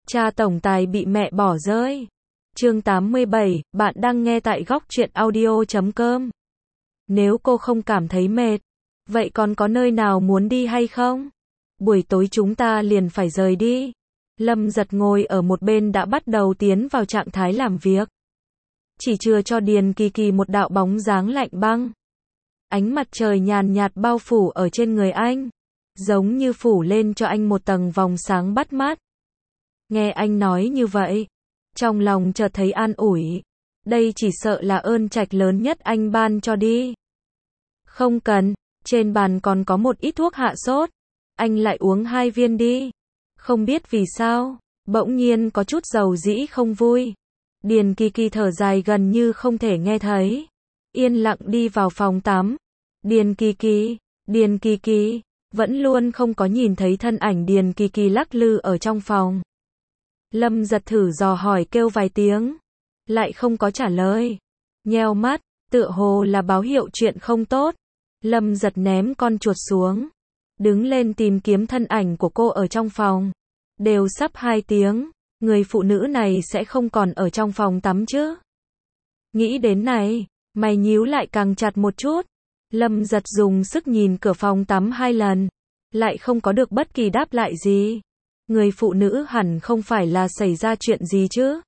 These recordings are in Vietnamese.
Cha tổng tài bị mẹ bỏ rơi. Chương 87, bạn đang nghe tại góc truyện audio.com. Nếu cô không cảm thấy mệt, vậy còn có nơi nào muốn đi hay không? Buổi tối chúng ta liền phải rời đi. Lâm Giật ngồi ở một bên đã bắt đầu tiến vào trạng thái làm việc. Chỉ chừa cho Điền Kỳ Kỳ một đạo bóng dáng lạnh băng. Ánh mặt trời nhàn nhạt bao phủ ở trên người anh, giống như phủ lên cho anh một tầng vòng sáng bắt mắt. Nghe anh nói như vậy, trong lòng chợt thấy an ủi. Đây chỉ sợ là ơn trạch lớn nhất anh ban cho đi. Không cần, trên bàn còn có một ít thuốc hạ sốt. Anh lại uống 2 viên đi. Không biết vì sao, bỗng nhiên có chút dầu dĩ không vui. Điền Kỳ Kỳ thở dài gần như không thể nghe thấy. Yên lặng đi vào phòng tắm. Điền Kỳ Kỳ, vẫn luôn không có nhìn thấy thân ảnh Điền Kỳ Kỳ lắc lư ở trong phòng. Lâm Giật thử dò hỏi kêu vài tiếng, lại không có trả lời. Nheo mắt, tựa hồ là báo hiệu chuyện không tốt. Lâm Giật ném con chuột xuống, đứng lên tìm kiếm thân ảnh của cô ở trong phòng. Đều sắp 2 tiếng, người phụ nữ này sẽ không còn ở trong phòng tắm chứ? Nghĩ đến này, mày nhíu lại càng chặt một chút. Lâm Giật dùng sức nhìn cửa phòng tắm 2 lần, lại không có được bất kỳ đáp lại gì. Người phụ nữ hẳn không phải là xảy ra chuyện gì chứ?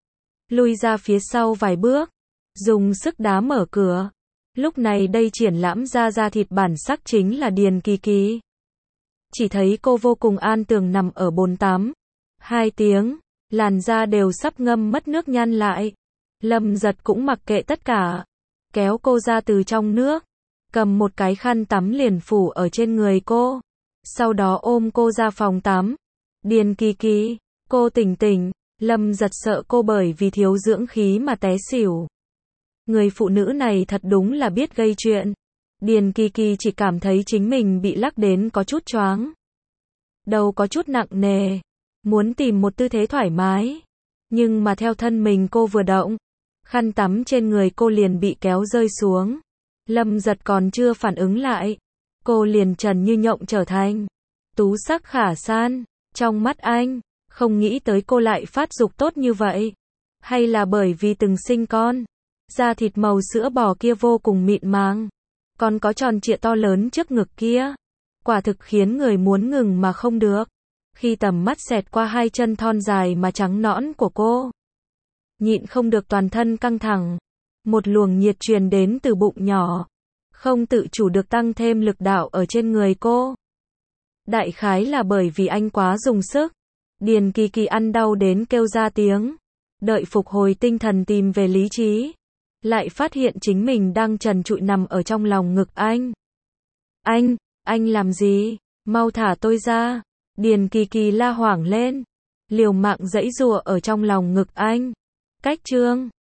Lui ra phía sau vài bước, dùng sức đá mở cửa. Lúc này đây triển lãm ra da thịt bản sắc chính là Điền Kỳ Kỳ. Chỉ thấy cô vô cùng an tường nằm ở bồn tắm. 2 tiếng, làn da đều sắp ngâm mất nước nhăn lại. Lâm Giật cũng mặc kệ tất cả, kéo cô ra từ trong nước, cầm một cái khăn tắm liền phủ ở trên người cô. Sau đó ôm cô ra phòng tắm. Điền Kỳ Kỳ, cô tỉnh tỉnh. Lâm Giật sợ cô bởi vì thiếu dưỡng khí mà té xỉu. Người phụ nữ này thật đúng là biết gây chuyện. Điền Kỳ Kỳ chỉ cảm thấy chính mình bị lắc đến có chút choáng. Đầu có chút nặng nề, muốn tìm một tư thế thoải mái. Nhưng mà theo thân mình cô vừa động, khăn tắm trên người cô liền bị kéo rơi xuống. Lâm Giật còn chưa phản ứng lại, cô liền trần như nhộng trở thành tú sắc khả san. Trong mắt anh, không nghĩ tới cô lại phát dục tốt như vậy. Hay là bởi vì từng sinh con, da thịt màu sữa bò kia vô cùng mịn màng, còn có tròn trịa to lớn trước ngực kia. Quả thực khiến người muốn ngừng mà không được. Khi tầm mắt xẹt qua 2 chân thon dài mà trắng nõn của cô, nhịn không được toàn thân căng thẳng. Một luồng nhiệt truyền đến từ bụng nhỏ, không tự chủ được tăng thêm lực đạo ở trên người cô. Đại khái là bởi vì anh quá dùng sức. Điền Kỳ Kỳ ăn đau đến kêu ra tiếng. Đợi phục hồi tinh thần tìm về lý trí, lại phát hiện chính mình đang trần trụi nằm ở trong lòng ngực anh. Anh làm gì? Mau thả tôi ra. Điền Kỳ Kỳ la hoảng lên, liều mạng giãy giụa ở trong lòng ngực anh. Cách chương